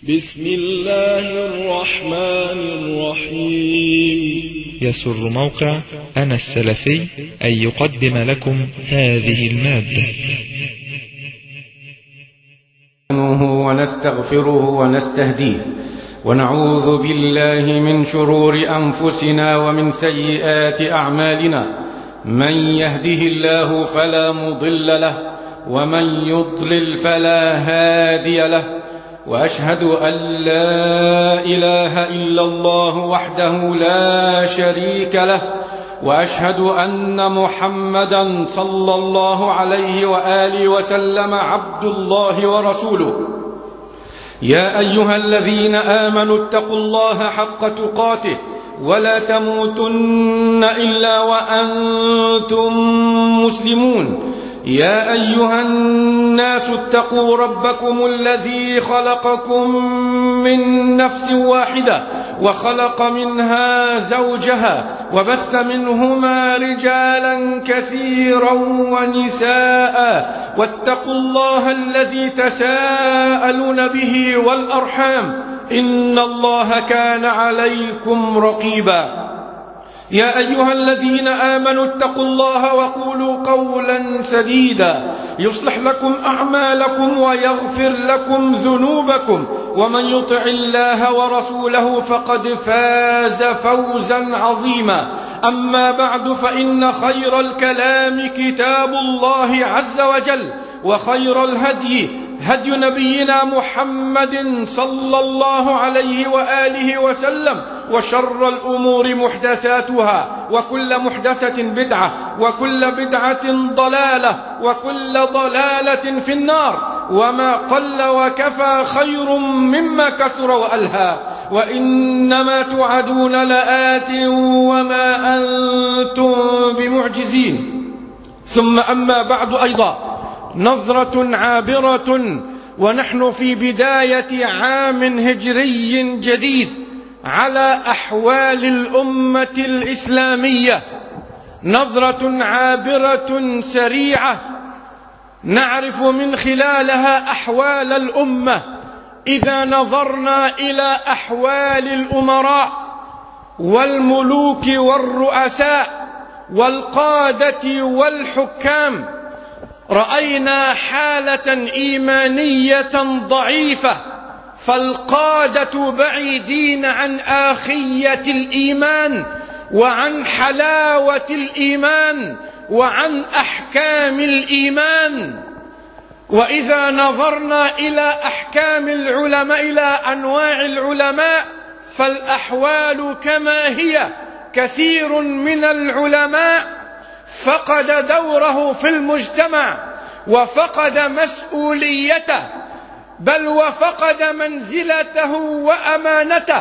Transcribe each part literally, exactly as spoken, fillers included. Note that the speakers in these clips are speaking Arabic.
بسم الله الرحمن الرحيم. يسر موقع أنا السلفي أن يقدم لكم هذه المادة. ونستغفره ونستهديه ونعوذ بالله من شرور أنفسنا ومن سيئات أعمالنا، من يهده الله فلا مضل له ومن يضلل فلا هادي له، وأشهد أن لا إله إلا الله وحده لا شريك له، وأشهد أن محمدا صلى الله عليه وآله وسلم عبد الله ورسوله. يا أيها الذين آمنوا اتقوا الله حق تقاته ولا تموتن إلا وأنتم مسلمون. يا أيها الناس اتقوا ربكم الذي خلقكم من نفس واحدة وخلق منها زوجها وبث منهما رجالا كثيرا ونساء، واتقوا الله الذي تساءلون به والأرحام إن الله كان عليكم رقيبا. يا أيها الذين آمنوا اتقوا الله وقولوا قولا سديدا يصلح لكم أعمالكم ويغفر لكم ذنوبكم، ومن يطع الله ورسوله فقد فاز فوزا عظيما. أما بعد، فإن خير الكلام كتاب الله عز وجل، وخير الهدي هدي نبينا محمد صلى الله عليه وآله وسلم، وشر الأمور محدثاتها، وكل محدثة بدعة، وكل بدعة ضلالة، وكل ضلالة في النار. وما قل وكفى خير مما كثر وألهى، وإنما توعدون لآت وما أنتم بمعجزين. ثم أما بعد، أيضا نظرة عابرة ونحن في بداية عام هجري جديد على أحوال الأمة الإسلامية، نظرة عابرة سريعة نعرف من خلالها أحوال الأمة. إذا نظرنا إلى أحوال الأمراء والملوك والرؤساء والقادة والحكام، رأينا حالة إيمانية ضعيفة، فالقادة بعيدين عن آخية الإيمان وعن حلاوة الإيمان وعن أحكام الإيمان. وإذا نظرنا إلى أحكام العلماء، إلى أنواع العلماء، فالأحوال كما هي. كثير من العلماء فقد دوره في المجتمع وفقد مسؤوليته، بل وفقد منزلته وأمانته،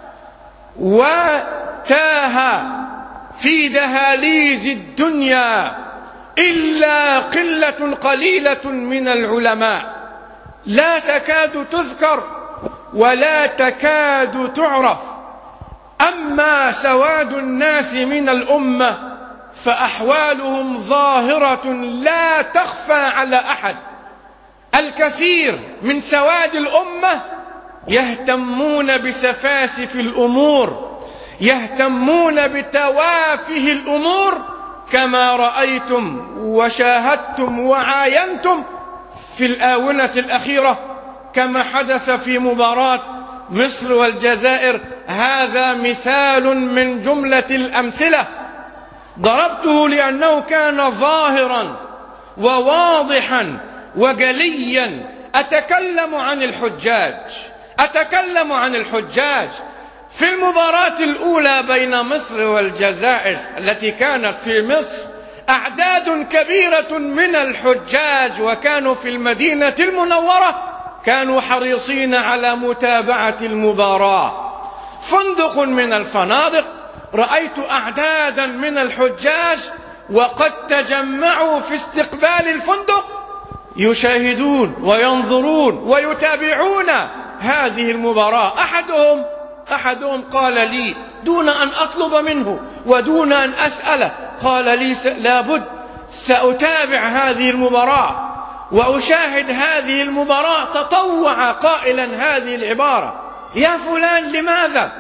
وتاه في دهاليز الدنيا، إلا قلة قليلة من العلماء لا تكاد تذكر ولا تكاد تعرف. أما سواد الناس من الأمة فأحوالهم ظاهرة لا تخفى على أحد. الكثير من سواد الأمة يهتمون بسفاسف الأمور، يهتمون بتوافه الأمور، كما رأيتم وشاهدتم وعاينتم في الآونة الأخيرة، كما حدث في مباراة مصر والجزائر. هذا مثال من جملة الأمثلة، ضربته لأنه كان ظاهرا وواضحا وجليا. أتكلم عن الحجاج أتكلم عن الحجاج في المباراة الأولى بين مصر والجزائر التي كانت في مصر. أعداد كبيرة من الحجاج وكانوا في المدينة المنورة، كانوا حريصين على متابعة المباراة. فندق من الفنادق رأيت أعدادا من الحجاج وقد تجمعوا في استقبال الفندق، يشاهدون وينظرون ويتابعون هذه المباراة. أحدهم أحدهم قال لي دون أن أطلب منه ودون أن أسأله، قال لي لابد سأتابع هذه المباراة. وأشاهد هذه المباراة تطوع قائلا هذه العبارة: يا فلان لماذا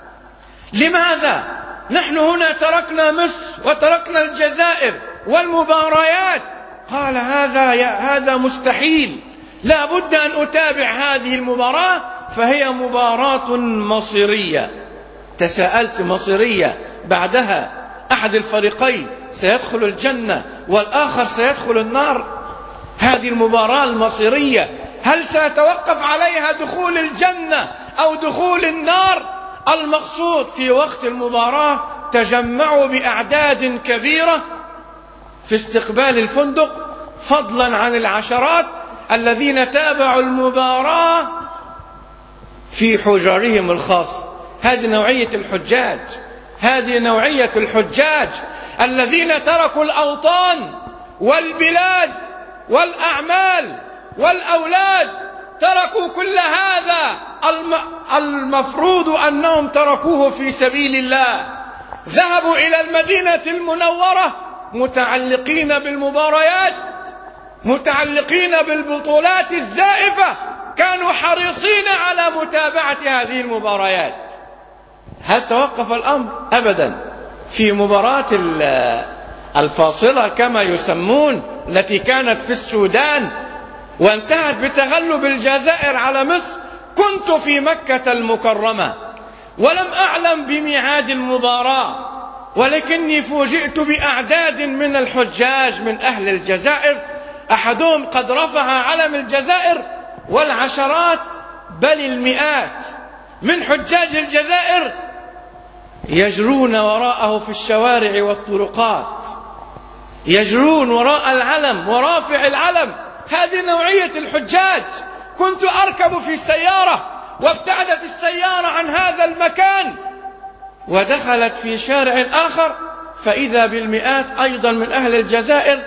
لماذا نحن هنا تركنا مصر وتركنا الجزائر والمباريات؟ قال: هذا هذا مستحيل، لا بد أن أتابع هذه المباراة، فهي مباراة مصيرية. تساءلت: مصيرية بعدها أحد الفريقين سيدخل الجنة والآخر سيدخل النار؟ هذه المباراة المصيرية هل سيتوقف عليها دخول الجنة أو دخول النار؟ المقصود في وقت المباراة تجمعوا بأعداد كبيرة في استقبال الفندق، فضلا عن العشرات الذين تابعوا المباراة في حجرهم الخاصة. هذه نوعية الحجاج، هذه نوعية الحجاج الذين تركوا الأوطان والبلاد والأعمال والأولاد، تركوا كل هذا المفروض أنهم تركوه في سبيل الله، ذهبوا إلى المدينة المنورة متعلقين بالمباريات، متعلقين بالبطولات الزائفة، كانوا حريصين على متابعة هذه المباريات. هل توقف الأمر؟ أبدا. في مباراة الفاصلة كما يسمون التي كانت في السودان وانتهت بتغلب الجزائر على مصر، كنت في مكة المكرمة ولم أعلم بميعاد المباراة، ولكني فوجئت بأعداد من الحجاج من أهل الجزائر، أحدهم قد رفع علم الجزائر، والعشرات بل المئات من حجاج الجزائر يجرون وراءه في الشوارع والطرقات، يجرون وراء العلم ورافع العلم. هذه نوعية الحجاج. كنت أركب في السيارة وابتعدت السيارة عن هذا المكان ودخلت في شارع آخر، فإذا بالمئات أيضا من أهل الجزائر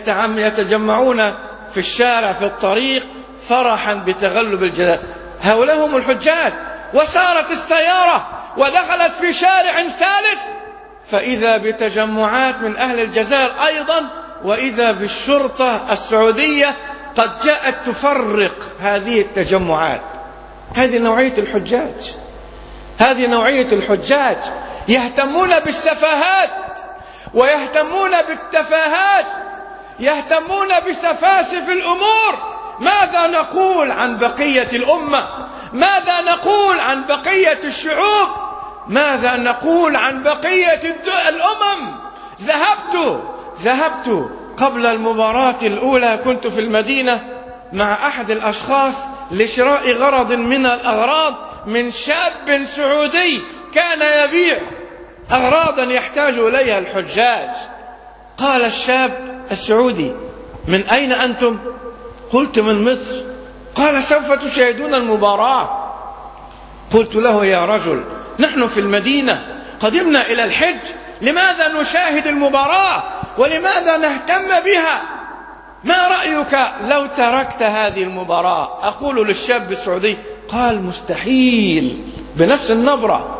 يتجمعون في الشارع في الطريق فرحا بتغلب الجزائر. هؤلاء هم الحجاج. وسارت السيارة ودخلت في شارع ثالث، فإذا بتجمعات من أهل الجزائر أيضا، وإذا بالشرطة السعودية قد جاءت تفرق هذه التجمعات. هذه نوعية الحجاج، هذه نوعية الحجاج. يهتمون بالسفاهات ويهتمون بالتفاهات، يهتمون بسفاسف الأمور. ماذا نقول عن بقية الأمة؟ ماذا نقول عن بقية الشعوب؟ ماذا نقول عن بقية الأمم؟ ذهبت ذهبت قبل المباراة الأولى، كنت في المدينة مع أحد الأشخاص لشراء غرض من الأغراض من شاب سعودي كان يبيع أغراضا يحتاج إليها الحجاج. قال الشاب السعودي: من أين أنتم؟ قلت: من مصر. قال: سوف تشاهدون المباراة. قلت له: يا رجل، نحن في المدينة قدمنا إلى الحج، لماذا نشاهد المباراة ولماذا نهتم بها؟ ما رأيك لو تركت هذه المباراة؟ أقول للشاب السعودي. قال: مستحيل، بنفس النبرة: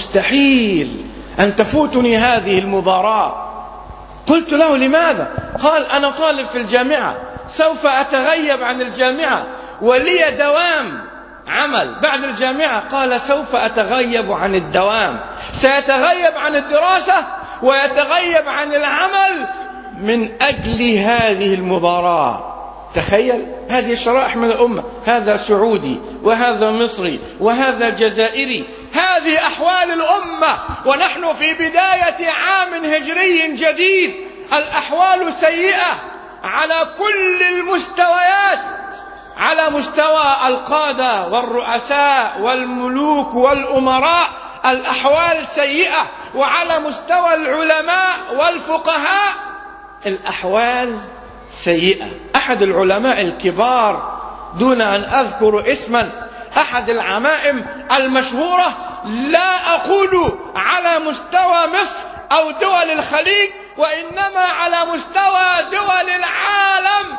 مستحيل أن تفوتني هذه المباراة. قلت له: لماذا؟ قال: أنا طالب في الجامعة، سوف أتغيب عن الجامعة ولي دوام عمل بعد الجامعة. قال: سوف أتغيب عن الدوام، سيتغيب عن الدراسة ويتغيب عن العمل من أجل هذه المباراة. تخيل، هذه شرائح من الأمة، هذا سعودي وهذا مصري وهذا جزائري. هذه أحوال الأمة ونحن في بداية عام هجري جديد. الأحوال سيئة على كل المستويات، على مستوى القادة والرؤساء والملوك والأمراء الأحوال سيئة، وعلى مستوى العلماء والفقهاء الأحوال سيئة. أحد العلماء الكبار دون أن أذكر اسما، أحد العمائم المشهورة، لا أقول على مستوى مصر أو دول الخليج وإنما على مستوى دول العالم،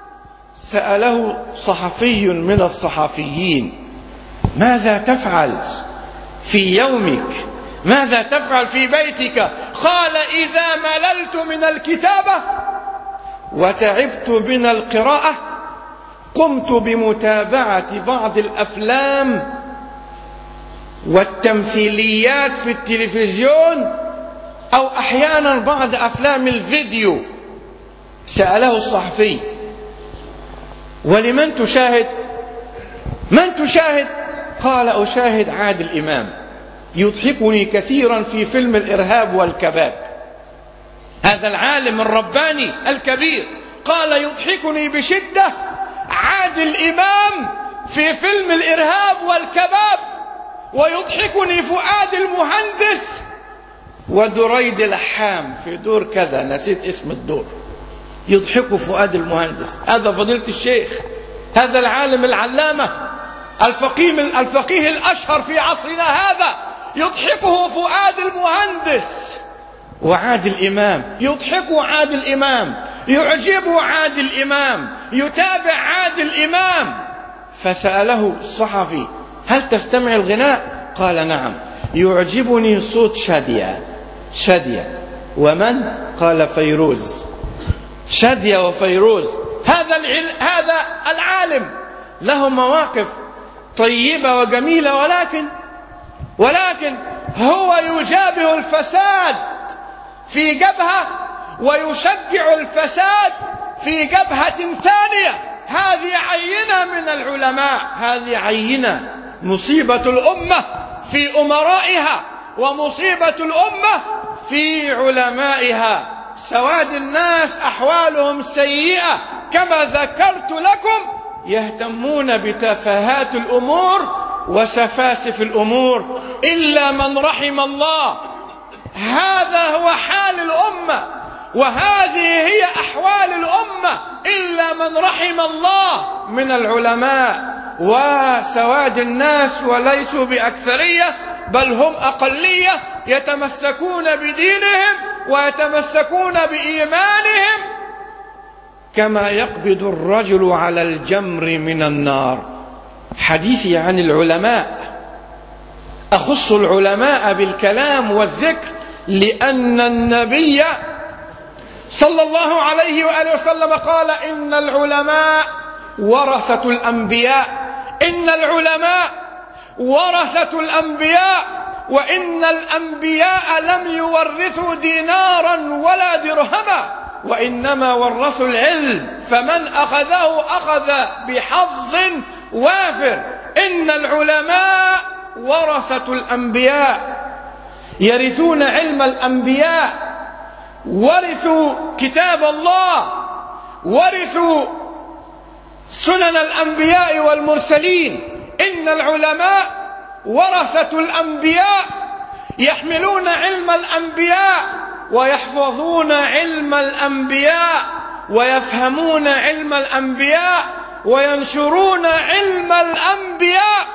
سأله صحفي من الصحفيين: ماذا تفعل في يومك؟ ماذا تفعل في بيتك؟ قال: إذا مللت من الكتابة وتعبت من القراءة قمت بمتابعة بعض الأفلام والتمثيليات في التلفزيون أو أحيانا بعض أفلام الفيديو. سأله الصحفي: ولمن تشاهد؟ من تشاهد؟ قال: أشاهد عادل إمام، يضحكني كثيرا في فيلم الإرهاب والكباب. هذا العالم الرباني الكبير قال: يضحكني بشدة عادل إمام في فيلم الإرهاب والكباب، ويضحكني فؤاد المهندس ودريد لحام في دور كذا، نسيت اسم الدور، يضحك فؤاد المهندس. هذا فضيلة الشيخ، هذا العالم العلامة الفقيه الفقيه الأشهر في عصرنا هذا، يضحكه فؤاد المهندس وعادل إمام، يضحك عادل إمام، يعجب عادل إمام، يتابع عادل إمام. فسأله الصحفي: هل تستمع الغناء؟ قال: نعم، يعجبني صوت شادية. شادية ومن؟ قال: فيروز. شادية وفيروز. هذا هذا العالم له مواقف طيبة وجميلة، ولكن ولكن هو يجابه الفساد في جبهة ويشجع الفساد في جبهة ثانية. هذه عينة من العلماء، هذه عينة. مصيبة الأمة في أمرائها، ومصيبة الأمة في علمائها. سواد الناس أحوالهم سيئة كما ذكرت لكم، يهتمون بتفاهات الأمور وسفاسف الأمور إلا من رحم الله. هذا هو حال الأمة، وهذه هي أحوال الأمة إلا من رحم الله من العلماء وسواد الناس، وليسوا بأكثرية بل هم أقلية، يتمسكون بدينهم ويتمسكون بإيمانهم كما يقبض الرجل على الجمر من النار. حديثي عن العلماء أخص العلماء بالكلام والذكر، لأن النبي صلى الله عليه وآله وسلم قال: إن العلماء ورثة الأنبياء، إن العلماء ورثة الأنبياء، وإن الأنبياء لم يورثوا دينارا ولا درهما، وإنما ورثوا العلم، فمن أخذه أخذ بحظ وافر. إن العلماء ورثة الأنبياء، يرثون علم الأنبياء، ورثوا كتاب الله، ورثوا سنن الأنبياء والمرسلين. إن العلماء ورثة الأنبياء، يحملون علم الأنبياء ويحفظون علم الأنبياء ويفهمون علم الأنبياء وينشرون علم الأنبياء.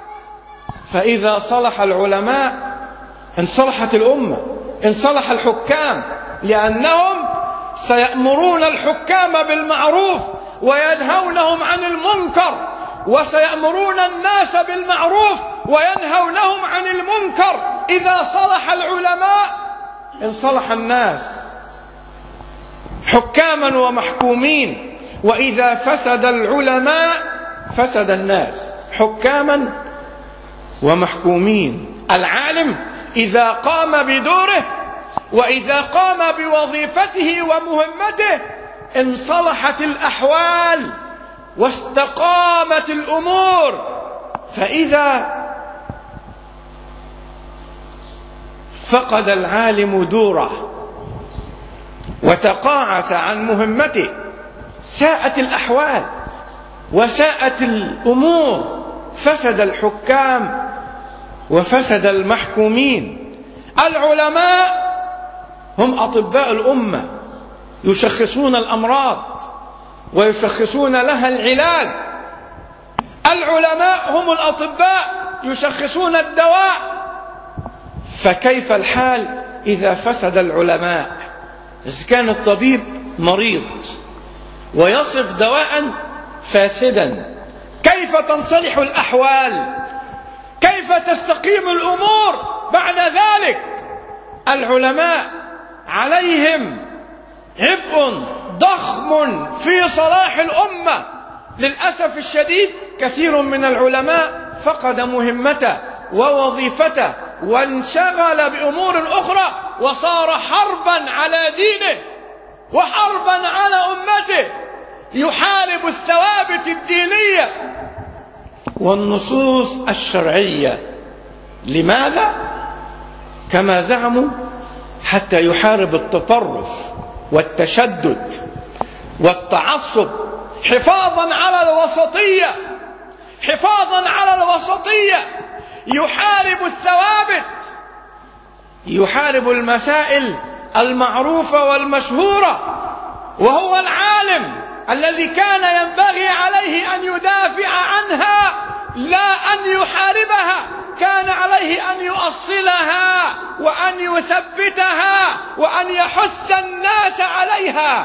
فإذا صلح العلماء انصلحت الأمة، انصلح الحكام، لأنهم سيأمرون الحكام بالمعروف وينهونهم عن المنكر، وسيأمرون الناس بالمعروف وينهونهم عن المنكر. إذا صلح العلماء انصلح الناس حكاما ومحكومين، وإذا فسد العلماء فسد الناس حكاما ومحكومين. العالم إذا قام بدوره وإذا قام بوظيفته ومهمته انصلحت الأحوال واستقامت الأمور. فإذا فقد العالم دوره وتقاعس عن مهمته ساءت الأحوال وساءت الأمور، فسد الحكام وفسد المحكومين. العلماء هم أطباء الأمة، يشخصون الأمراض ويشخصون لها العلاج. العلماء هم الأطباء يشخصون الدواء. فكيف الحال إذا فسد العلماء؟ إذا كان الطبيب مريض ويصف دواء فاسدا، كيف تنصلح الأحوال؟ كيف تستقيم الأمور بعد ذلك؟ العلماء عليهم عبء ضخم في صلاح الأمة للأسف الشديد كثير من العلماء فقد مهمته ووظيفته وانشغل بأمور أخرى وصار حربا على دينه وحربا على أمته، يحارب الثوابت الدينية والنصوص الشرعية. لماذا؟ كما زعموا حتى يحارب التطرف والتشدد والتعصب، حفاظا على الوسطية، حفاظا على الوسطية، يحارب الثوابت، يحارب المسائل المعروفة والمشهورة، وهو العالم الذي كان ينبغي عليه أن يدافع عنها لا أن يحاربها، كان عليه أن يؤصلها وأن يثبتها وأن يحث الناس عليها،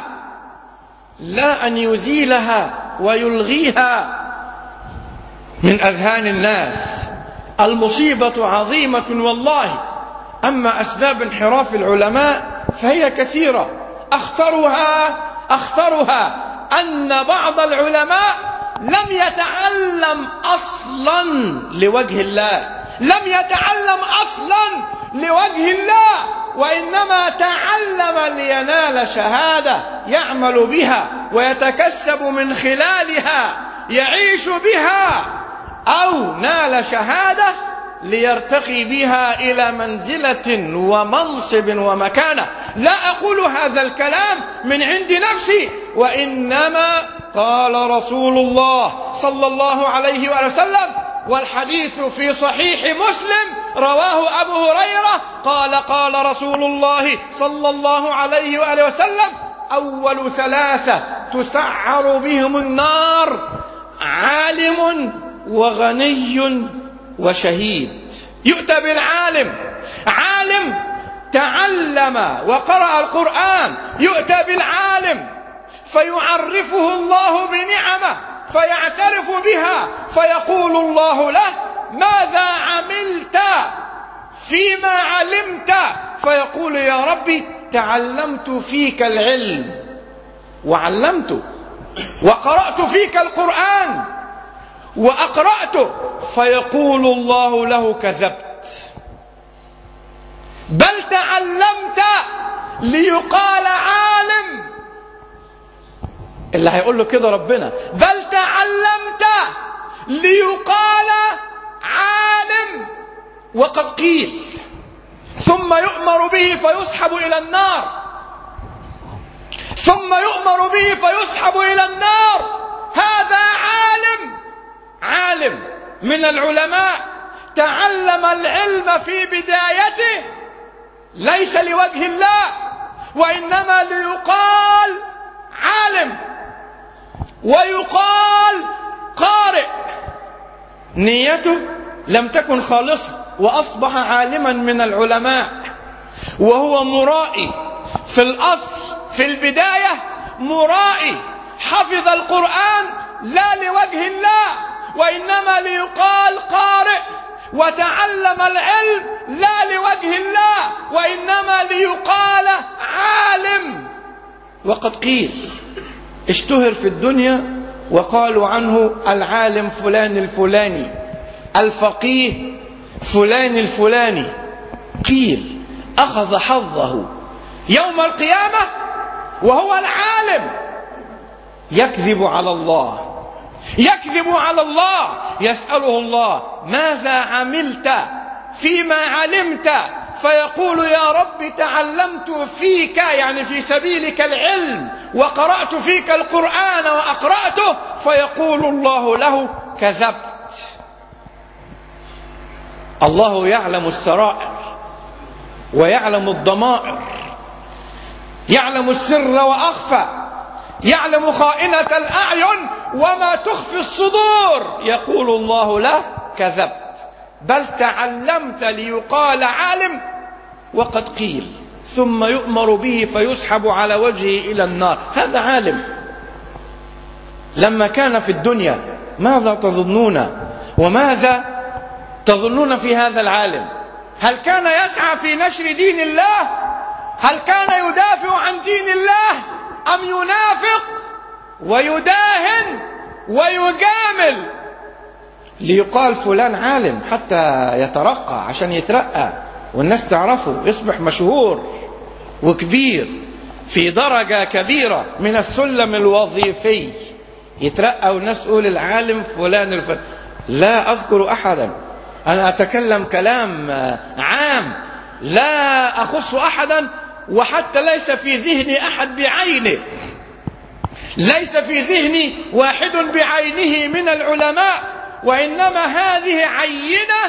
لا أن يزيلها ويلغيها من أذهان الناس. المصيبة عظيمة والله. أما أسباب انحراف العلماء فهي كثيرة، أخطرها أخطرها أن بعض العلماء لم يتعلم أصلا لوجه الله، لم يتعلم أصلا لوجه الله، وإنما تعلم لينال شهادة يعمل بها ويتكسب من خلالها، يعيش بها، أو نال شهادة ليرتقي بها إلى منزلة ومنصب ومكانة. لا أقول هذا الكلام من عند نفسي، وإنما قال رسول الله صلى الله عليه وآله وسلم، والحديث في صحيح مسلم رواه أبو هريرة قال قال رسول الله صلى الله عليه وآله وسلم: أول ثلاثة تسعر بهم النار عالم وغني وشهيد. يؤتى بالعالم، عالم تعلم وقرأ القرآن، يؤتى بالعالم فيعرفه الله بنعمه فيعترف بها، فيقول الله له: ماذا عملت فيما علمت؟ فيقول: يا ربي تعلمت فيك العلم وعلمته، وقرأت فيك القرآن وأقرأته. فيقول الله له: كذبت، بل تعلمت ليقال عالم. اللي هيقول له كده ربنا: بل تعلمت ليقال عالم، وقد قيل. ثم يؤمر به فيسحب إلى النار، ثم يؤمر به فيسحب إلى النار. هذا عالم، عالم من العلماء تعلم العلم في بدايته ليس لوجه الله، وإنما ليقال عالم ويقال قارئ. نيته لم تكن خالصة وأصبح عالما من العلماء، وهو مرائي في الأصل، في البداية مرائي، حفظ القرآن لا لوجه الله وإنما ليقال قارئ، وتعلم العلم لا لوجه الله وإنما ليقال عالم. وقد قيل اشتهر في الدنيا وقالوا عنه العالم فلان الفلاني، الفقيه فلان الفلاني. قيل أخذ حظه يوم القيامة وهو العالم يكذب على الله، يكذب على الله. يسأله الله: ماذا عملت فيما علمت؟ فيقول: يا رب تعلمت فيك، يعني في سبيلك العلم، وقرأت فيك القرآن وأقرأته. فيقول الله له: كذبت. الله يعلم السرائر ويعلم الضمائر، يعلم السر وأخفى، يعلم خائنة الأعين وما تخفي الصدور. يقول الله له: كذبت، بل تعلمت ليقال عالم، وقد قيل. ثم يؤمر به فيسحب على وجهه إلى النار. هذا عالم لما كان في الدنيا. ماذا تظنون وماذا تظنون في هذا العالم؟ هل كان يسعى في نشر دين الله؟ هل كان يدافع عن دين الله؟ أم ينافق ويداهن ويجامل ليقال فلان عالم، حتى يترقى عشان يترقى والناس تعرفه، يصبح مشهور وكبير في درجة كبيرة من السلم الوظيفي، يترقى والناس تقول العالم فلان الفلان. لا أذكر أحدا، أنا أتكلم كلام عام لا أخص أحدا، وحتى ليس في ذهني أحد بعينه، ليس في ذهني واحد بعينه من العلماء، وإنما هذه عينة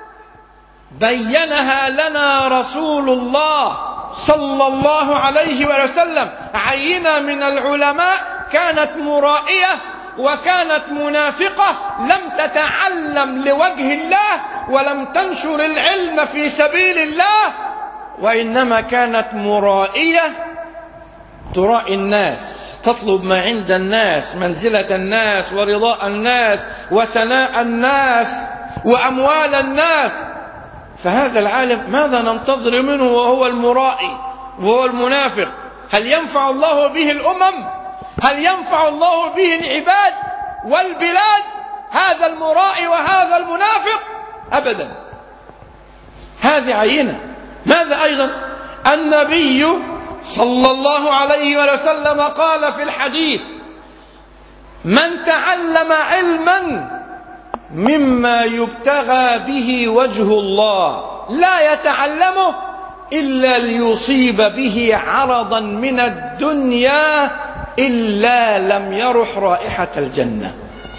بينها لنا رسول الله صلى الله عليه وسلم، عينة من العلماء كانت مرائية وكانت منافقة، لم تتعلم لوجه الله ولم تنشر العلم في سبيل الله، وإنما كانت مرائية ترائي الناس، تطلب ما عند الناس، منزلة الناس ورضاء الناس وثناء الناس وأموال الناس. فهذا العالم ماذا ننتظر منه وهو المرائي وهو المنافق؟ هل ينفع الله به الأمم؟ هل ينفع الله به العباد والبلاد هذا المرائي وهذا المنافق؟ أبدا. هذه عينة. ماذا أيضا؟ النبي صلى الله عليه وسلم قال في الحديث: من تعلم علما مما يبتغى به وجه الله لا يتعلمه إلا ليصيب به عرضا من الدنيا إلا لم يرح رائحة الجنة.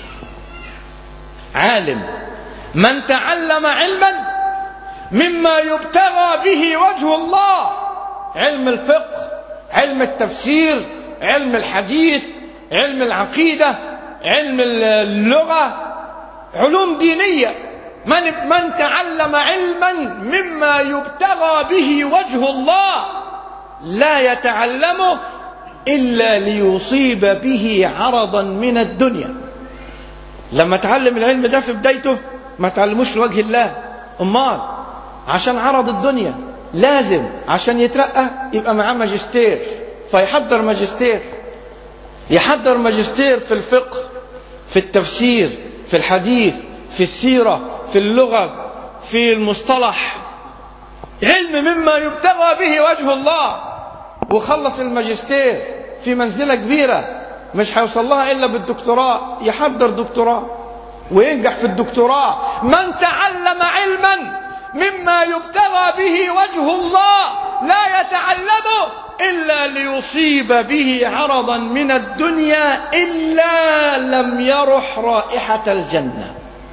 عالم من تعلم علما مما يبتغى به وجه الله، علم الفقه، علم التفسير، علم الحديث، علم العقيدة، علم اللغة، علوم دينية. من, من تعلم علما مما يبتغى به وجه الله لا يتعلمه إلا ليصيب به عرضا من الدنيا. لما تعلم العلم ده في بدايته ما تعلموش لوجه الله، أمال عشان عرض الدنيا. لازم عشان يترقى يبقى معاه ماجستير، فيحضر ماجستير، يحضر ماجستير في الفقه، في التفسير، في الحديث، في السيرة، في اللغة، في المصطلح، علم مما يبتغى به وجه الله. وخلص الماجستير في منزلة كبيرة مش هيوصل لها إلا بالدكتوراه، يحضر دكتوراه وينجح في الدكتوراه. من تعلم علما مما يبتغى به وجه الله لا يتعلمه إلا ليصيب به عرضا من الدنيا إلا لم يرح رائحة الجنة.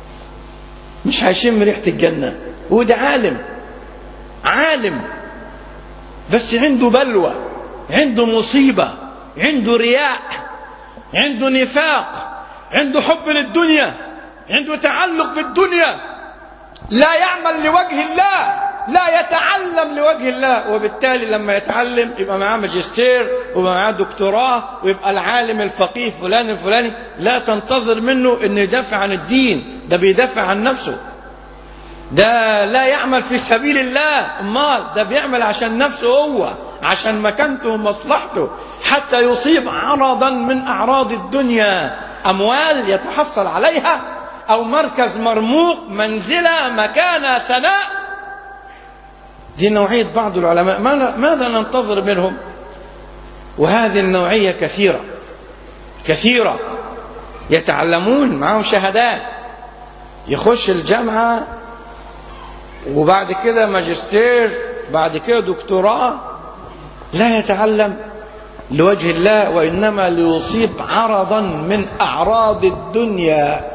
مش هيشم ريحة الجنة. وده عالم، عالم بس عنده بلوى، عنده مصيبة، عنده رياء، عنده نفاق، عنده حب للدنيا، عنده تعلق بالدنيا، لا يعمل لوجه الله، لا يتعلم لوجه الله. وبالتالي لما يتعلم يبقى معاه ماجستير ويبقى معاه دكتوراه ويبقى العالم الفقيه فلان الفلاني. لا تنتظر منه انه يدافع عن الدين، ده بيدافع عن نفسه، ده لا يعمل في سبيل الله، امال ده بيعمل عشان نفسه هو، عشان مكانته ومصلحته، حتى يصيب عرضا من اعراض الدنيا، اموال يتحصل عليها، او مركز مرموق، منزلة، مكانة، ثناء. دي نوعية بعض العلماء. ماذا ننتظر منهم؟ وهذه النوعية كثيرة كثيرة، يتعلمون معهم شهادات، يخش الجامعة وبعد كده ماجستير، بعد كده دكتوراه، لا يتعلم لوجه الله وإنما ليصيب عرضا من أعراض الدنيا.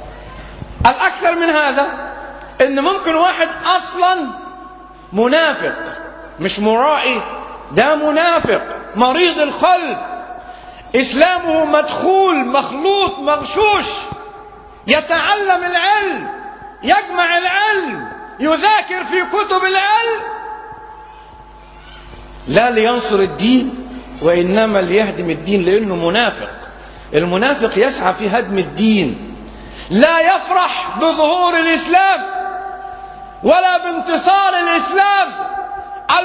الأكثر من هذا إن ممكن واحد أصلا منافق، مش مرائي، ده منافق مريض القلب، إسلامه مدخول مخلوط مغشوش، يتعلم العلم، يجمع العلم، يذاكر في كتب العلم، لا لينصر الدين وإنما ليهدم الدين، لأنه منافق. المنافق يسعى في هدم الدين، لا يفرح بظهور الإسلام ولا بانتصار الإسلام.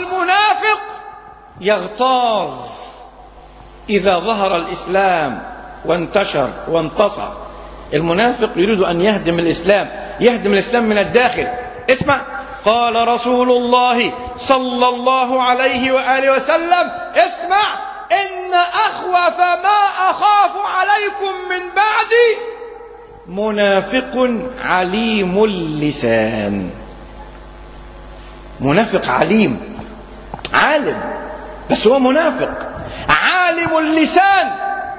المنافق يغتاظ إذا ظهر الإسلام وانتشر وانتصر. المنافق يريد أن يهدم الإسلام، يهدم الإسلام من الداخل. اسمع، قال رسول الله صلى الله عليه وآله وسلم، اسمع، إن أخوف ما أخاف عليكم من بعدي منافق عليم اللسان. منافق عليم، عالم بس هو منافق. عالم اللسان.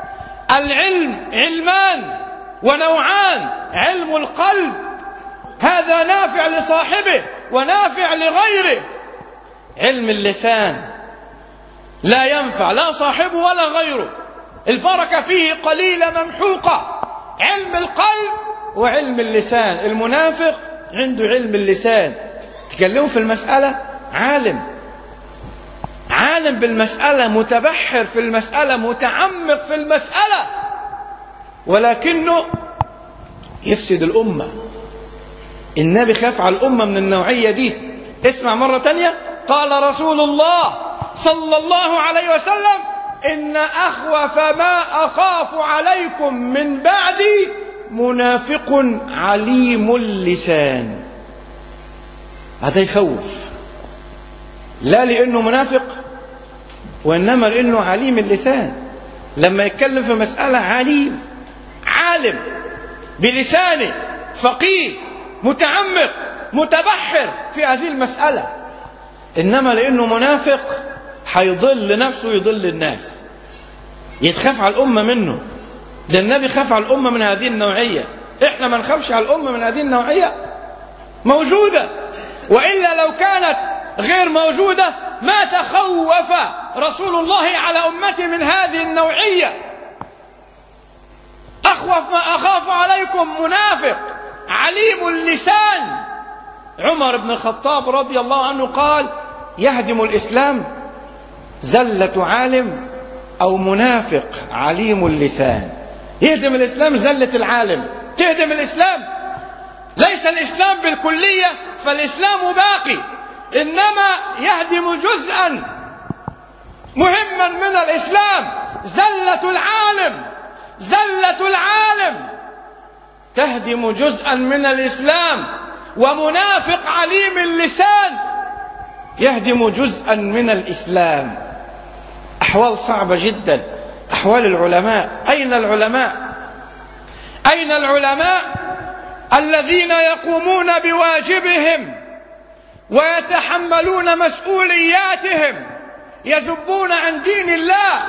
العلم علمان ونوعان، علم القلب هذا نافع لصاحبه ونافع لغيره. علم اللسان لا ينفع لا صاحبه ولا غيره، البركة فيه قليلة ممحوقة. علم القلب وعلم اللسان. المنافق عنده علم اللسان، تكلمه في المسألة عالم، عالم بالمسألة، متبحر في المسألة، متعمق في المسألة، ولكنه يفسد الأمة. النبي خاف على الأمة من النوعية دي. اسمع مرة تانية، قال رسول الله صلى الله عليه وسلم: إن أخوف ما أخاف عليكم من بعدي منافق عليم اللسان. هذا يخوف، لا لأنه منافق وإنما لأنه عليم اللسان. لما يتكلم في مسألة عليم، عالم بلسانه، فقيه، متعمق، متبحر في هذه المسألة. إنما لأنه منافق حيضل نفسه ويضل الناس. يتخاف على الأمة منه، لأن النبي خاف على الأمة من هذه النوعية. إحنا ما نخافش على الأمة من هذه النوعية، موجودة، وإلا لو كانت غير موجودة ما تخوف رسول الله على أمته من هذه النوعية. أخوف ما أخاف عليكم منافق عليم اللسان. عمر بن الخطاب رضي الله عنه قال: يهدم الإسلام زلة عالم أو منافق عليم اللسان. يهدم الإسلام زلة العالم، تهدم الإسلام. ليس الإسلام بالكلية، فالإسلام باقي، إنما يهدم جزءا مهما من الإسلام. زلة العالم، زلة العالم تهدم جزءا من الإسلام، ومنافق عليم اللسان يهدم جزءا من الإسلام. أحوال صعبة جدا، أحوال العلماء. أين العلماء؟ أين العلماء الذين يقومون بواجبهم ويتحملون مسؤولياتهم، يذبون عن دين الله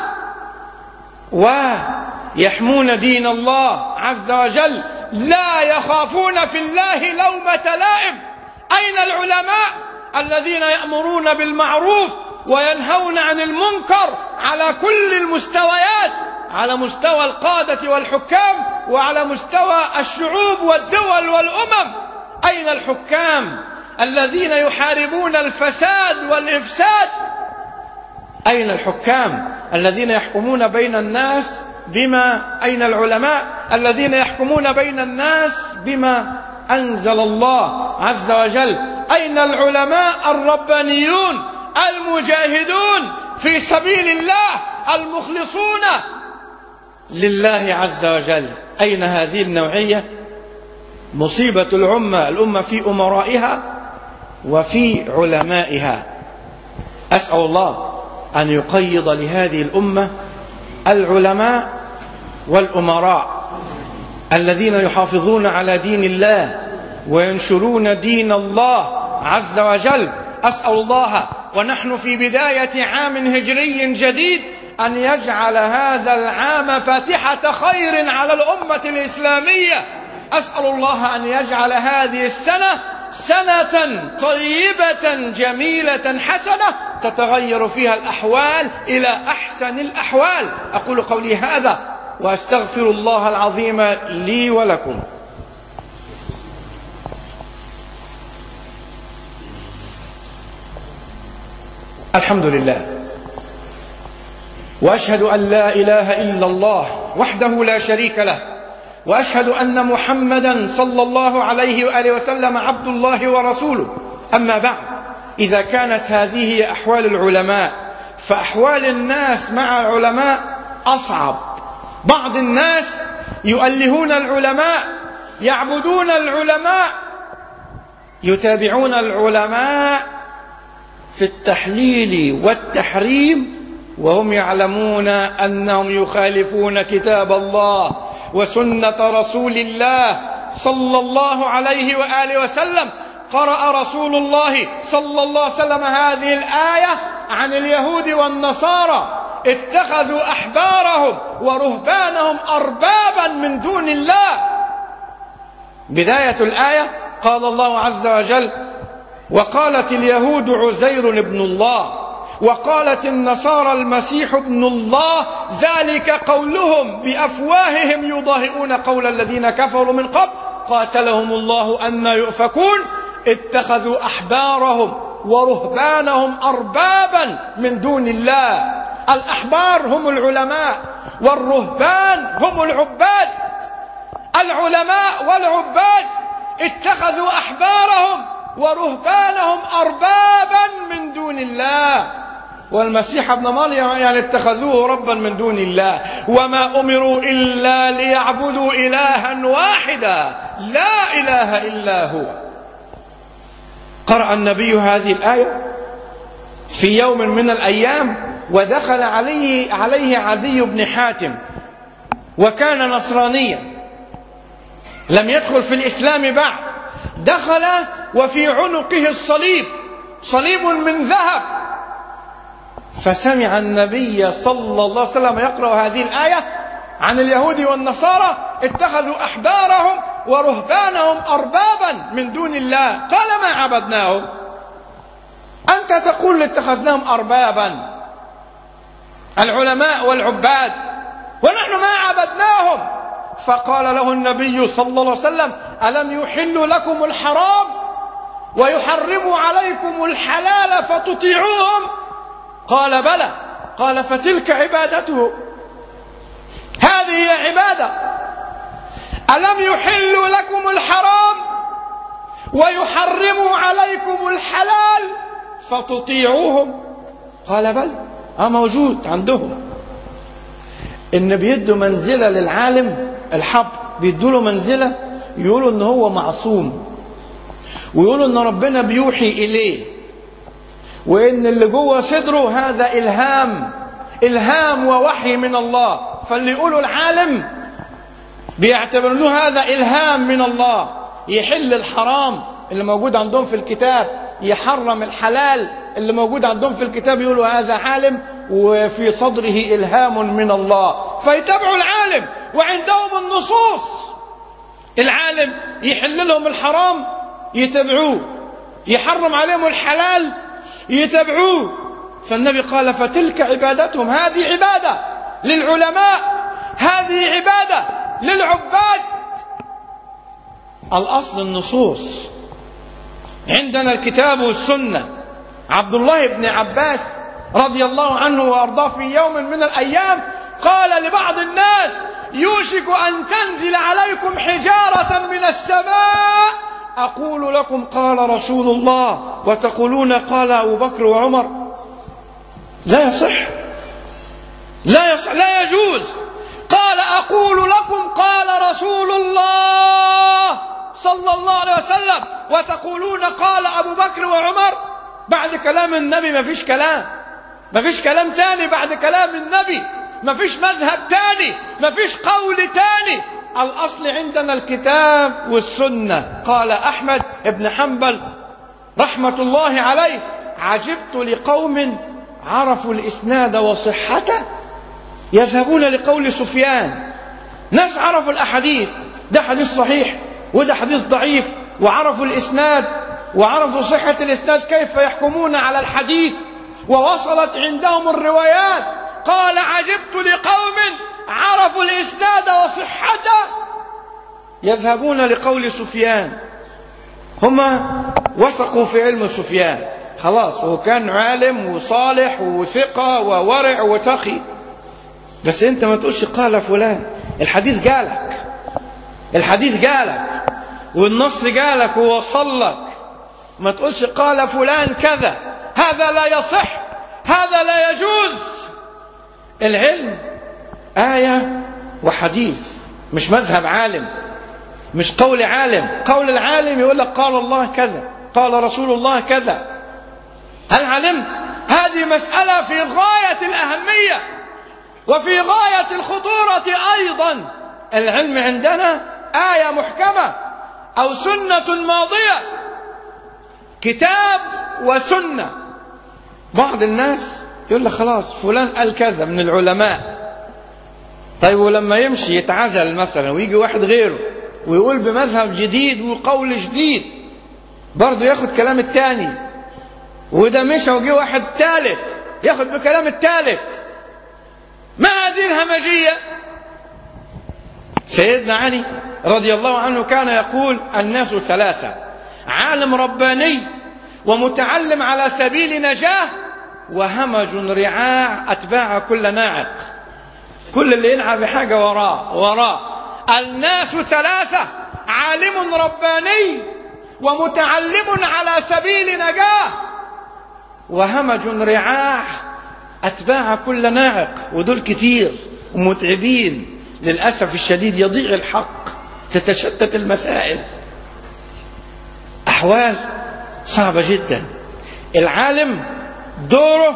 ويحمون دين الله عز وجل، لا يخافون في الله لومة لائم؟ أين العلماء الذين يأمرون بالمعروف وينهون عن المنكر على كل المستويات، على مستوى القادة والحكام وعلى مستوى الشعوب والدول والأمم؟ أين الحكام الذين يحاربون الفساد والإفساد؟ أين الحكام الذين يحكمون بين الناس بما أين العلماء الذين يحكمون بين الناس بما أنزل الله عز وجل؟ أين العلماء الربانيون المجاهدون في سبيل الله المخلصون لله عز وجل؟ أين هذه النوعية؟ مصيبة الأمة. الأمة في أمرائها وفي علمائها. أسأل الله أن يقيض لهذه الأمة العلماء والأمراء الذين يحافظون على دين الله وينشرون دين الله عز وجل. أسأل الله ونحن في بداية عام هجري جديد أن يجعل هذا العام فاتحة خير على الأمة الإسلامية. أسأل الله أن يجعل هذه السنة سنة طيبة جميلة حسنة تتغير فيها الأحوال إلى أحسن الأحوال. أقول قولي هذا وأستغفر الله العظيم لي ولكم. الحمد لله، وأشهد أن لا إله إلا الله وحده لا شريك له، وأشهد أن محمدا صلى الله عليه وآله وسلم عبد الله ورسوله. أما بعد، إذا كانت هذه أحوال العلماء، فأحوال الناس مع العلماء أصعب بعض الناس يؤلهون العلماء، يعبدون العلماء، يتابعون العلماء في التحليل والتحريم، وهم يعلمون أنهم يخالفون كتاب الله وسنة رسول الله صلى الله عليه وآله وسلم. قرأ رسول الله صلى الله عليه وسلم هذه الآية عن اليهود والنصارى: اتخذوا أحبارهم ورهبانهم أربابا من دون الله. بداية الآية قال الله عز وجل: وقالت اليهود عزير ابن الله، وقالت النصارى المسيح ابن الله، ذلك قولهم بأفواههم يضاهئون قول الذين كفروا من قبل قاتلهم الله أن يؤفكون. اتخذوا أحبارهم ورهبانهم أربابا من دون الله. الأحبار هم العلماء، والرهبان هم العباد. العلماء والعباد اتخذوا أحبارهم ورهبانهم أربابا من دون الله، والمسيح ابن مريم يعني اتخذوه ربا من دون الله. وما أمروا إلا ليعبدوا إلها واحدا لا إله إلا هو. قرأ النبي هذه الآية في يوم من الأيام، ودخل عليه عليه عدي بن حاتم، وكان نصرانيا لم يدخل في الإسلام بعد. دخل وفي عنقه الصليب، صليب من ذهب. فسمع النبي صلى الله عليه وسلم يقرأ هذه الآية عن اليهود والنصارى: اتخذوا أحبارهم ورهبانهم أربابا من دون الله. قال: ما عبدناهم. أنت تقول اتخذناهم أربابا، العلماء والعباد، ونحن ما عبدناهم. فقال له النبي صلى الله عليه وسلم: ألم يحلوا لكم الحرام ويحرموا عليكم الحلال فتطيعوهم؟ قال: بلى. قال: فتلك عبادته، هذه هي عبادة. ألم يحلوا لكم الحرام ويحرموا عليكم الحلال فتطيعوهم؟ قال: بلى. اه موجود عندهم. إن بيدوا منزلة للعالم الحب، بيدوا له منزلة، يقولوا إن هو معصوم، ويقولوا إن ربنا بيوحي إليه، وإن اللي جوه صدره هذا إلهام إلهام ووحي من الله. فاللي يقولوا العالم بيعتبرونه هذا إلهام من الله، يحل الحرام اللي موجود عندهم في الكتاب، يحرم الحلال اللي موجود عندهم في الكتاب، يقولوا هذا عالم وفي صدره إلهام من الله، فيتبعوا العالم. وعندهم النصوص، العالم يحل لهم الحرام يتبعوه، يحرم عليهم الحلال يتبعوه. فالنبي قال: فتلك عبادتهم، هذه عبادة للعلماء، هذه عبادة للعباد. الأصل النصوص، عندنا الكتاب والسنة. عبد الله بن عباس رضي الله عنه وأرضاه في يوم من الأيام قال لبعض الناس: يوشك أن تنزل عليكم حجارة من السماء، أقول لكم قال رسول الله وتقولون قال أبو بكر وعمر. لا يصح، لا يصح، لا يجوز. قال: أقول لكم قال رسول الله صلى الله عليه وسلم وتقولون قال أبو بكر وعمر. بعد كلام النبي ما فيش كلام، ما فيش كلام تاني بعد كلام النبي، ما فيش مذهب تاني، ما فيش قول تاني. الأصل عندنا الكتاب والسنة. قال أحمد بن حنبل رحمة الله عليه: عجبت لقوم عرفوا الإسناد وصحته يذهبون لقول سفيان. ناس عرفوا الأحاديث، ده حديث صحيح وده حديث ضعيف، وعرفوا الإسناد وعرفوا صحة الإسناد، كيف يحكمون على الحديث ووصلت عندهم الروايات. قال: عجبت لقوم عرفوا الإسناد وصحته يذهبون لقول سفيان. هما وثقوا في علم سفيان، خلاص، وكان عالم وصالح وثقة وورع وتقي. بس انت ما تقولش قال فلان، الحديث جالك، الحديث جالك والنص جالك ووصل لك. ما تقولش قال فلان كذا، هذا لا يصح، هذا لا يجوز. العلم آية وحديث، مش مذهب عالم، مش قول عالم. قول العالم يقول لك قال الله كذا، قال رسول الله كذا. هل علمت؟ هذه مسألة في غاية الأهمية وفي غاية الخطورة أيضا. العلم عندنا آية محكمة أو سنة ماضية، كتاب وسنة. بعض الناس يقول لك خلاص فلان قال كذا من العلماء، طيب ولما يمشي يتعزل مثلا ويجي واحد غيره ويقول بمذهب جديد وقول جديد برضه ياخد كلام التاني، وده مشى وجي واحد ثالث ياخد بكلام الثالث. ما هذه الهمجية؟ سيدنا علي رضي الله عنه كان يقول الناس ثلاثة: عالم رباني، ومتعلم على سبيل نجاة، وهمج رعاع أتباع كل ناعق. كل اللي يلعب بحاجة وراه وراه. الناس ثلاثة: عالم رباني، ومتعلم على سبيل نجاة، وهمج رعاع أتباع كل ناعق. ودول كتير ومتعبين للأسف الشديد، يضيع الحق، تتشتت المسائل، أحوال صعبة جدا. العالم دوره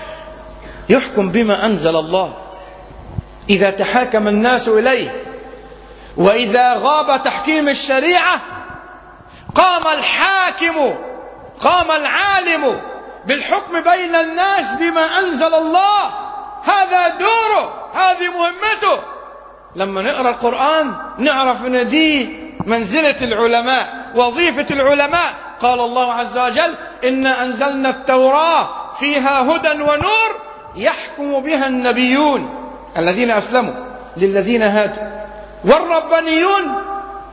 يحكم بما أنزل الله إذا تحاكم الناس إليه، وإذا غاب تحكيم الشريعة قام الحاكم، قام العالم بالحكم بين الناس بما أنزل الله. هذا دوره، هذه مهمته. لما نقرأ القرآن نعرف أن دي منزلة العلماء، وظيفة العلماء. قال الله عز وجل: إنا أنزلنا التوراة فيها هدى ونور يحكم بها النبيون الذين أسلموا للذين هادوا، والربانيون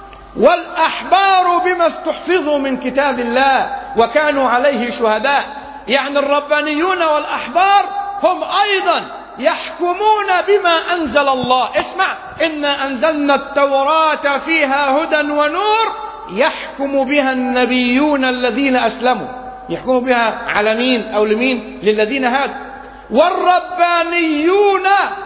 والأحبار بما استحفظوا من كتاب الله وكانوا عليه شهداء. يعني الربانيون والأحبار هم أيضا يحكمون بما أنزل الله. اسمع: إنا أنزلنا التوراة فيها هدى ونور يحكم بها النبيون الذين أسلموا. يحكموا بها على مين أو لمين؟ للذين هادوا. والربانيون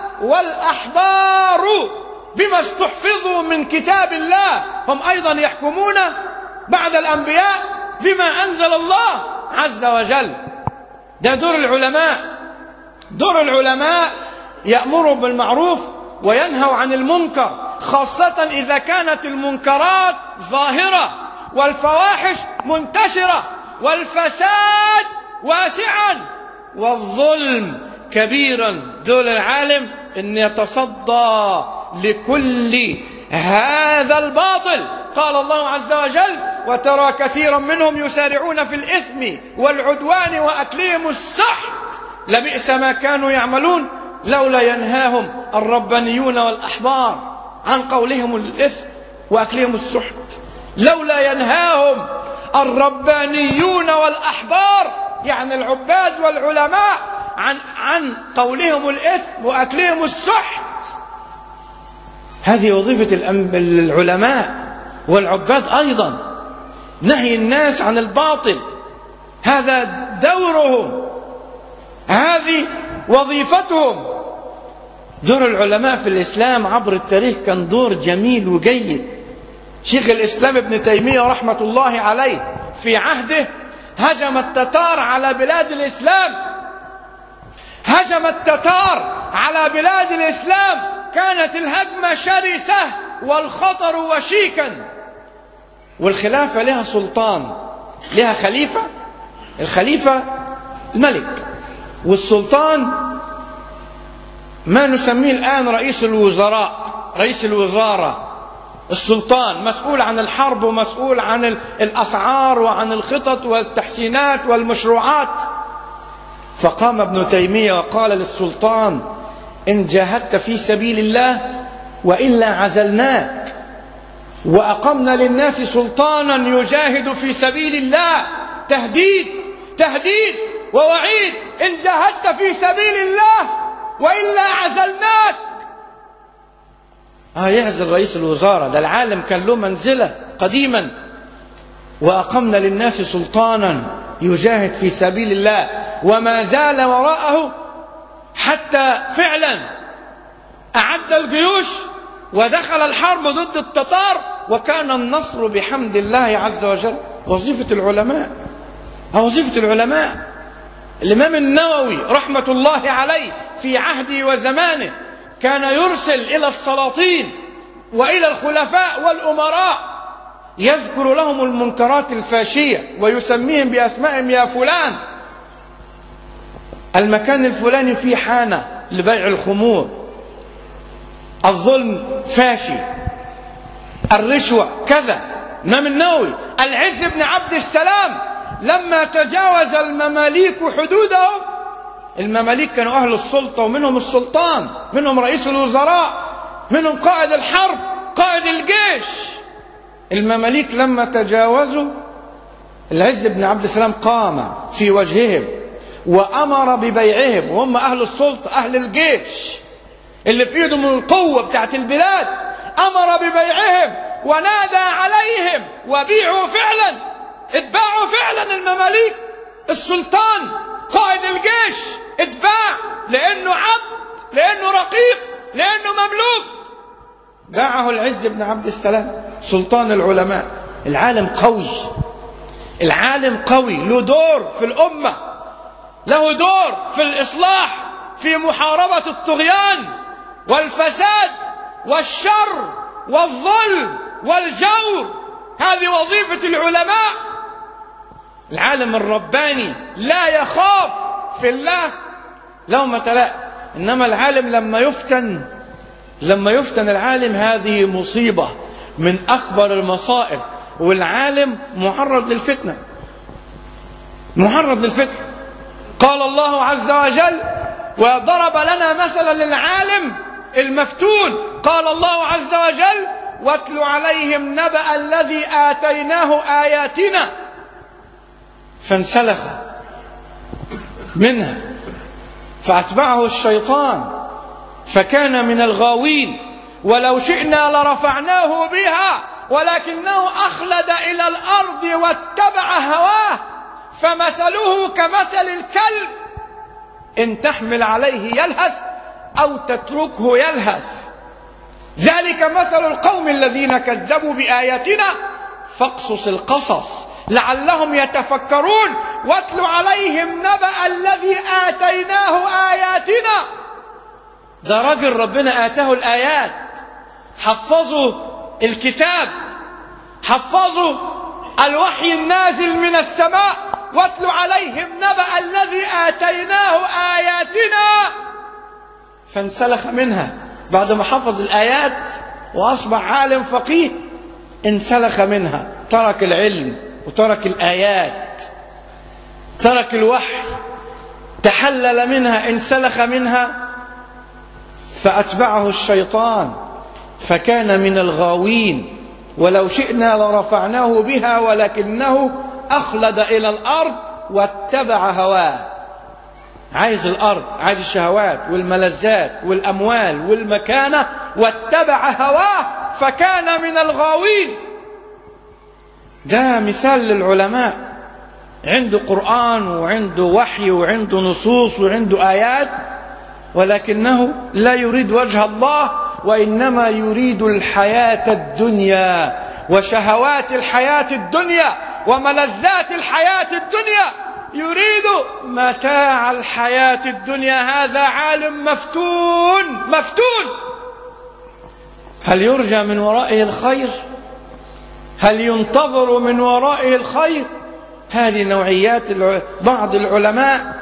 والأحبار بما استحفظوا من كتاب الله هم أيضا يحكمون بعد الأنبياء بما أنزل الله عز وجل. ده دور العلماء. دور العلماء يأمروا بالمعروف وينهوا عن المنكر، خاصة إذا كانت المنكرات ظاهرة والفواحش منتشرة والفساد واسعا والظلم كبيرا. دور العالم أن يتصدى لكل هذا الباطل. قال الله عز وجل: وترى كثيرا منهم يسارعون في الإثم والعدوان وأكلهم السحت لبئس ما كانوا يعملون لولا ينهاهم الربانيون والأحبار عن قولهم الإثم وأكلهم السحت. لولا ينهاهم الربانيون والأحبار، يعني العباد والعلماء، عن عن قولهم الإثم وأكلهم السحت. هذه وظيفة العلماء والعباد أيضا، نهي الناس عن الباطل. هذا دورهم، هذه وظيفتهم. دور العلماء في الإسلام عبر التاريخ كان دور جميل وجيد. شيخ الإسلام ابن تيمية رحمة الله عليه في عهده هجم التتار على بلاد الإسلام. هجم التتار على بلاد الإسلام. كانت الهجمة شرسة والخطر وشيكا. والخلافة لها سلطان، لها خليفة. الخليفة الملك، والسلطان ما نسميه الآن رئيس الوزراء، رئيس الوزارة. السلطان مسؤول عن الحرب ومسؤول عن الأسعار وعن الخطط والتحسينات والمشروعات. فقام ابن تيمية وقال للسلطان: إن جاهدت في سبيل الله وإلا عزلناك، وأقمنا للناس سلطانا يجاهد في سبيل الله. تهديد تهديد ووعيد: إن جاهدت في سبيل الله وإلا عزلناك. آه يعزل رئيس الوزارة، ده العالم كان له منزلة قديما. وأقمنا للناس سلطانا يجاهد في سبيل الله، وما زال وراءه حتى فعلا أعد الجيوش ودخل الحرب ضد التتار، وكان النصر بحمد الله عز وجل. وظيفة العلماء، وظيفة العلماء. الإمام النووي رحمة الله عليه في عهده وزمانه كان يرسل إلى السلاطين وإلى الخلفاء والأمراء يذكر لهم المنكرات الفاشية ويسميهم بأسمائهم: يا فلان المكان الفلاني فيه حانة لبيع الخمور، الظلم فاشي، الرشوة كذا. الإمام النووي. العز بن عبد السلام لما تجاوز المماليك حدودهم، المماليك كانوا أهل السلطة ومنهم السلطان، منهم رئيس الوزراء، منهم قائد الحرب، قائد الجيش. المماليك لما تجاوزوا، العز بن عبد السلام قام في وجههم وأمر ببيعهم، وهم أهل السلطة أهل الجيش اللي في ايدهم القوة بتاعت البلاد. أمر ببيعهم ونادى عليهم: وبيعوا فعلا، اتباعوا فعلا المماليك. السلطان قائد الجيش اتباع، لأنه عبد، لأنه رقيق، لأنه مملوك. باعه العز بن عبد السلام سلطان العلماء. العالم قوي، العالم قوي، له دور في الأمة، له دور في الإصلاح، في محاربة الطغيان والفساد والشر والظلم والجور. هذه وظيفة العلماء. العالم الرباني لا يخاف في الله لومة لائم. إنما العالم لما يفتن، لما يفتن العالم هذه مصيبة من أكبر المصائب. والعالم معرض للفتنة، معرض للفتنة. قال الله عز وجل: وضرب لنا مثلا للعالم المفتون. قال الله عز وجل: واتل عليهم نبأ الذي آتيناه آياتنا فانسلخ منها فأتبعه الشيطان فكان من الغاوين. ولو شئنا لرفعناه بها ولكنه أخلد إلى الأرض واتبع هواه فمثله كمثل الكلب إن تحمل عليه يلهث أو تتركه يلهث. ذلك مثل القوم الذين كذبوا بآياتنا فاقصص القصص لعلهم يتفكرون. واتل عليهم نبأ الذي آتيناه آياتنا. ده راجل ربنا آتاه الآيات، حفظوا الكتاب، حفظوا الوحي النازل من السماء. واتل عليهم نبأ الذي آتيناه آياتنا فانسلخ منها. بعد ما حفظ الآيات وأصبح عالم فقيه انسلخ منها، ترك العلم وترك الآيات، ترك الوحي، تحلل منها، انسلخ منها. فأتبعه الشيطان فكان من الغاوين. ولو شئنا لرفعناه بها ولكنه أخلد إلى الأرض واتبع هواه. عايز الأرض، عايز الشهوات والملذات والأموال والمكانة، واتبع هواه فكان من الغاوين. ده مثال للعلماء، عنده قرآن وعنده وحي وعنده نصوص وعنده آيات، ولكنه لا يريد وجه الله، وإنما يريد الحياة الدنيا وشهوات الحياة الدنيا وملذات الحياة الدنيا، يريد متاع الحياة الدنيا. هذا عالم مفتون، مفتون. هل يرجى من ورائه الخير؟ هل ينتظر من ورائه الخير؟ هذه نوعيات بعض العلماء.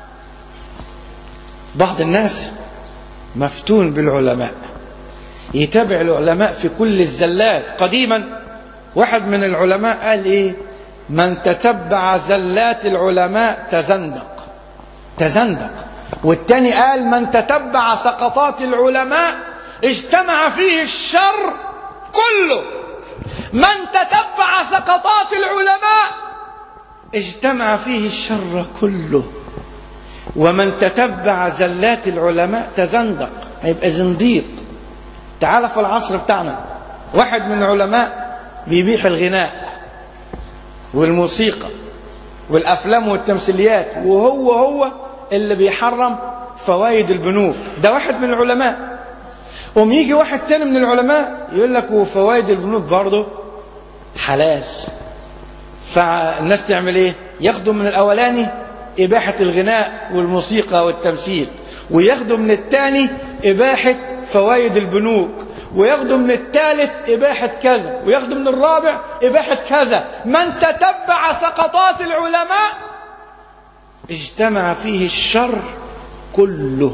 بعض الناس مفتون بالعلماء، يتابع العلماء في كل الزلات. قديما واحد من العلماء قال ايه: من تتبع زلات العلماء تزندق، تزندق. والتاني قال: من تتبع سقطات العلماء اجتمع فيه الشر كله. من تتبع سقطات العلماء اجتمع فيه الشر كله. ومن تتبع زلات العلماء تزندق، هيبقى زنديق. تعال في العصر بتاعنا واحد من العلماء بيبيح الغناء والموسيقى والأفلام والتمثيليات، وهو هو اللي بيحرم فوائد البنوك. ده واحد من العلماء. قوم يجي واحد تاني من العلماء يقول لك وفوائد البنوك برضه حلال. فالناس تعمل ايه؟ ياخدوا من الاولاني اباحة الغناء والموسيقى والتمثيل، وياخدوا من الثاني اباحة فوائد البنوك، وياخدوا من الثالث اباحة كذا، وياخدوا من الرابع اباحة كذا. من تتبع سقطات العلماء اجتمع فيه الشر كله،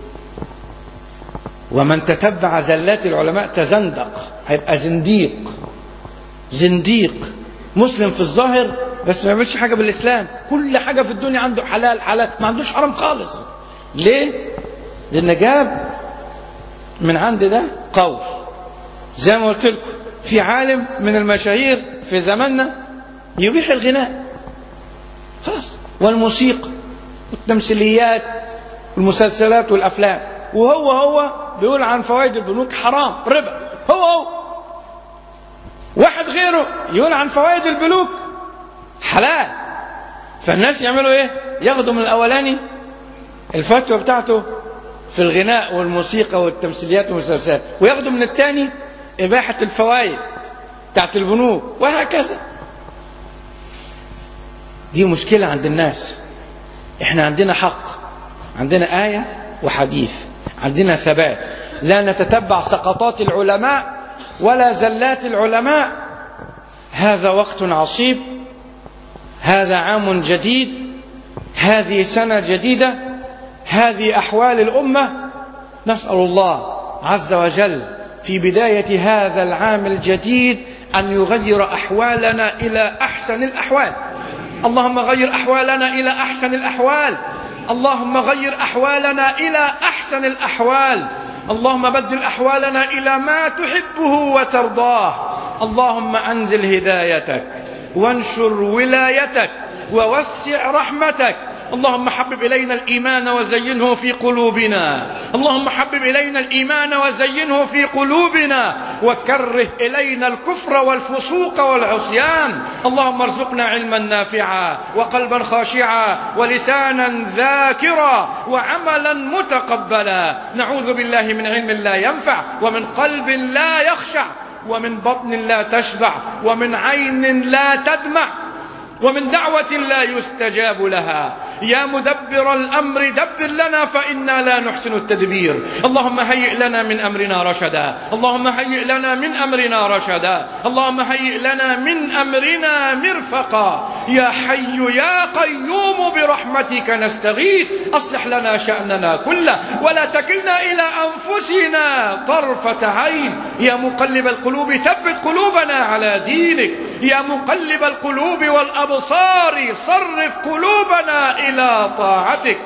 ومن تتبع زلات العلماء تزندق، هيبقى زنديق. زنديق مسلم في الظاهر بس ما يعملش حاجة بالإسلام، كل حاجة في الدنيا عنده حلال حلال، ما عندوش حرام خالص. ليه؟ لأن جاب من عند ده قول. زي ما قلت لكم في عالم من المشاهير في زماننا يبيح الغناء خلاص، والموسيقى والتمثيليات والمسلسلات والأفلام، وهو هو بيقول عن فوائد البنوك حرام ربا. هو هو واحد غيره يقول عن فوائد البنوك حلال. فالناس يعملوا ايه؟ ياخدوا من الاولاني الفتوى بتاعته في الغناء والموسيقى والتمثيليات والمسلسلات، وياخدوا من الثاني اباحة الفوائد بتاعت البنوك، وهكذا. دي مشكلة عند الناس. احنا عندنا حق، عندنا آية وحديث، عندنا ثبات، لا نتتبع سقطات العلماء ولا زلات العلماء. هذا وقت عصيب، هذا عام جديد، هذه سنة جديدة، هذه أحوال الأمة. نسأل الله عز وجل في بداية هذا العام الجديد أن يغير أحوالنا إلى أحسن الأحوال. اللهم غير أحوالنا إلى أحسن الأحوال، اللهم غير أحوالنا إلى أحسن الأحوال، اللهم بدل أحوالنا إلى ما تحبه وترضاه. اللهم أنزل هدايتك وانشر ولايتك ووسع رحمتك. اللهم حبب إلينا الإيمان وزينه في قلوبنا، اللهم حبب إلينا الإيمان وزينه في قلوبنا، وكره إلينا الكفر والفسوق والعصيان. اللهم ارزقنا علما نافعا وقلبا خاشعا ولسانا ذاكرا وعملا متقبلا. نعوذ بالله من علم لا ينفع، ومن قلب لا يخشع، ومن بطن لا تشبع، ومن عين لا تدمع، ومن دعوة لا يستجاب لها. يا مدبر الأمر دبر لنا فإنا لا نحسن التدبير. اللهم هيئ لنا من أمرنا رشدا، اللهم هيئ لنا من أمرنا رشدا، اللهم هيئ لنا من أمرنا مرفقا. يا حي يا قيوم برحمتك نستغيث، أصلح لنا شأننا كله ولا تكلنا إلى أنفسنا طرفة عين. يا مقلب القلوب ثبت قلوبنا على دينك، يا مقلب القلوب والأبصار صرف قلوبنا إلى طاعتك.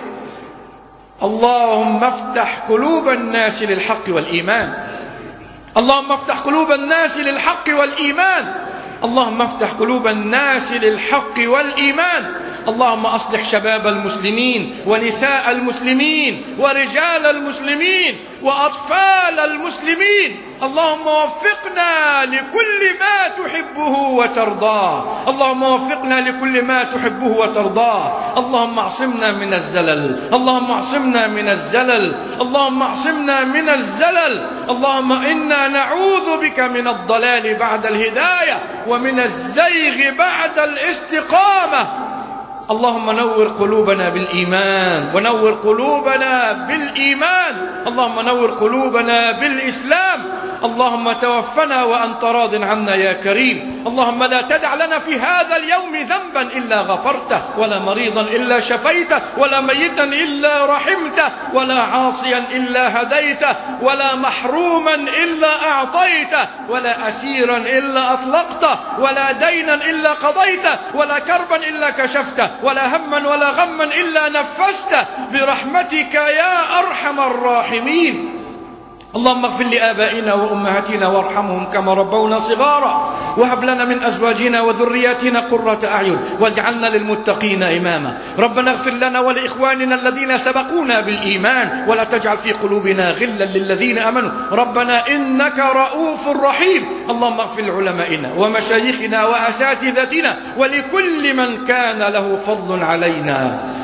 اللهم افتح قلوب الناس للحق والإيمان، اللهم افتح قلوب الناس للحق والإيمان، اللهم افتح قلوب الناس للحق والإيمان. اللهم أصلح شباب المسلمين ونساء المسلمين ورجال المسلمين وأطفال المسلمين. اللهم وفقنا لكل ما تحبه وترضاه، اللهم وفقنا لكل ما تحبه وترضاه. اللهم اعصمنا من الزلل، اللهم اعصمنا من الزلل، اللهم اعصمنا من الزلل. اللهم إنا نعوذ بك من الضلال بعد الهداية ومن الزيغ بعد الاستقامة. اللهم نور قلوبنا بالإيمان، ونور قلوبنا بالإيمان، اللهم نور قلوبنا بالإسلام. اللهم توفنا وأنت راض عنا يا كريم. اللهم لا تدع لنا في هذا اليوم ذنبا إلا غفرته، ولا مريضا إلا شفيته، ولا ميتا إلا رحمته، ولا عاصيا إلا هديته، ولا محروما إلا أعطيته، ولا أسيرا إلا أطلقته، ولا دينا إلا قضيته، ولا كربا إلا كشفته، ولا هما ولا غما إلا نفسته برحمتك يا أرحم الراحمين. اللهم اغفر لآبائنا وأمهاتنا وارحمهم كما ربونا صغارا، وهب لنا من أزواجنا وذرياتنا قرة أعين واجعلنا للمتقين إماما. ربنا اغفر لنا ولإخواننا الذين سبقونا بالإيمان، ولا تجعل في قلوبنا غلا للذين آمنوا ربنا إنك رؤوف رحيم. اللهم اغفر لعلمائنا ومشايخنا وأساتذتنا ولكل من كان له فضل علينا.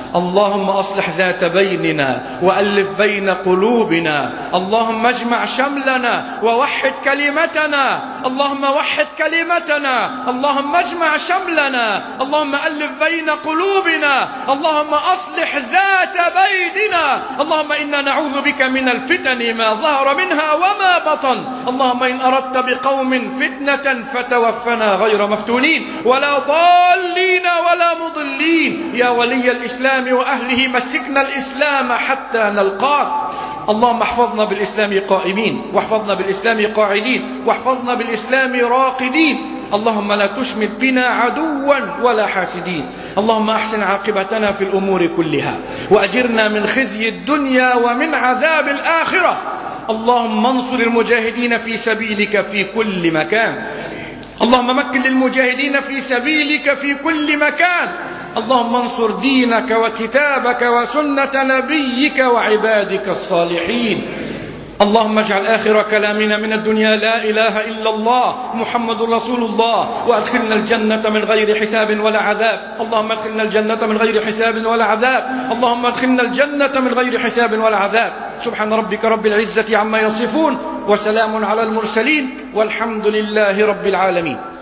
اللهم أصلح ذات بيننا وألف بين قلوبنا، اللهم اجمع شملنا ووحد كلمتنا، اللهم وحد كلمتنا، اللهم اجمع شملنا، اللهم ألف بين قلوبنا، اللهم أصلح ذات بيننا. اللهم إنا نعوذ بك من الفتن ما ظهر منها وما بطن. اللهم إن أردت بقوم فتنة فتوفنا غير مفتونين ولا ضالين ولا مضلين. يا ولي الإسلام وأهله مسكنا الإسلام حتى نلقاك. اللهم احفظنا بالإسلام قائمين، واحفظنا بالإسلام قاعدين، واحفظنا بالإسلام راقدين. اللهم لا تشمت بنا عدوا ولا حاسدين. اللهم أحسن عاقبتنا في الأمور كلها، وأجرنا من خزي الدنيا ومن عذاب الآخرة. اللهم انصر المجاهدين في سبيلك في كل مكان. اللهم مكن للمجاهدين في سبيلك في كل مكان. اللهم انصر دينك وكتابك وسنة نبيك وعبادك الصالحين. اللهم اجعل آخر كلامنا من الدنيا لا إله إلا الله محمد رسول الله، وأدخلنا الجنة من غير حساب ولا عذاب. اللهم ادخلنا الجنة من غير حساب ولا عذاب. اللهم ادخلنا الجنة من غير حساب ولا عذاب. سبحان ربك رب العزة عما يصفون، وسلام على المرسلين، والحمد لله رب العالمين.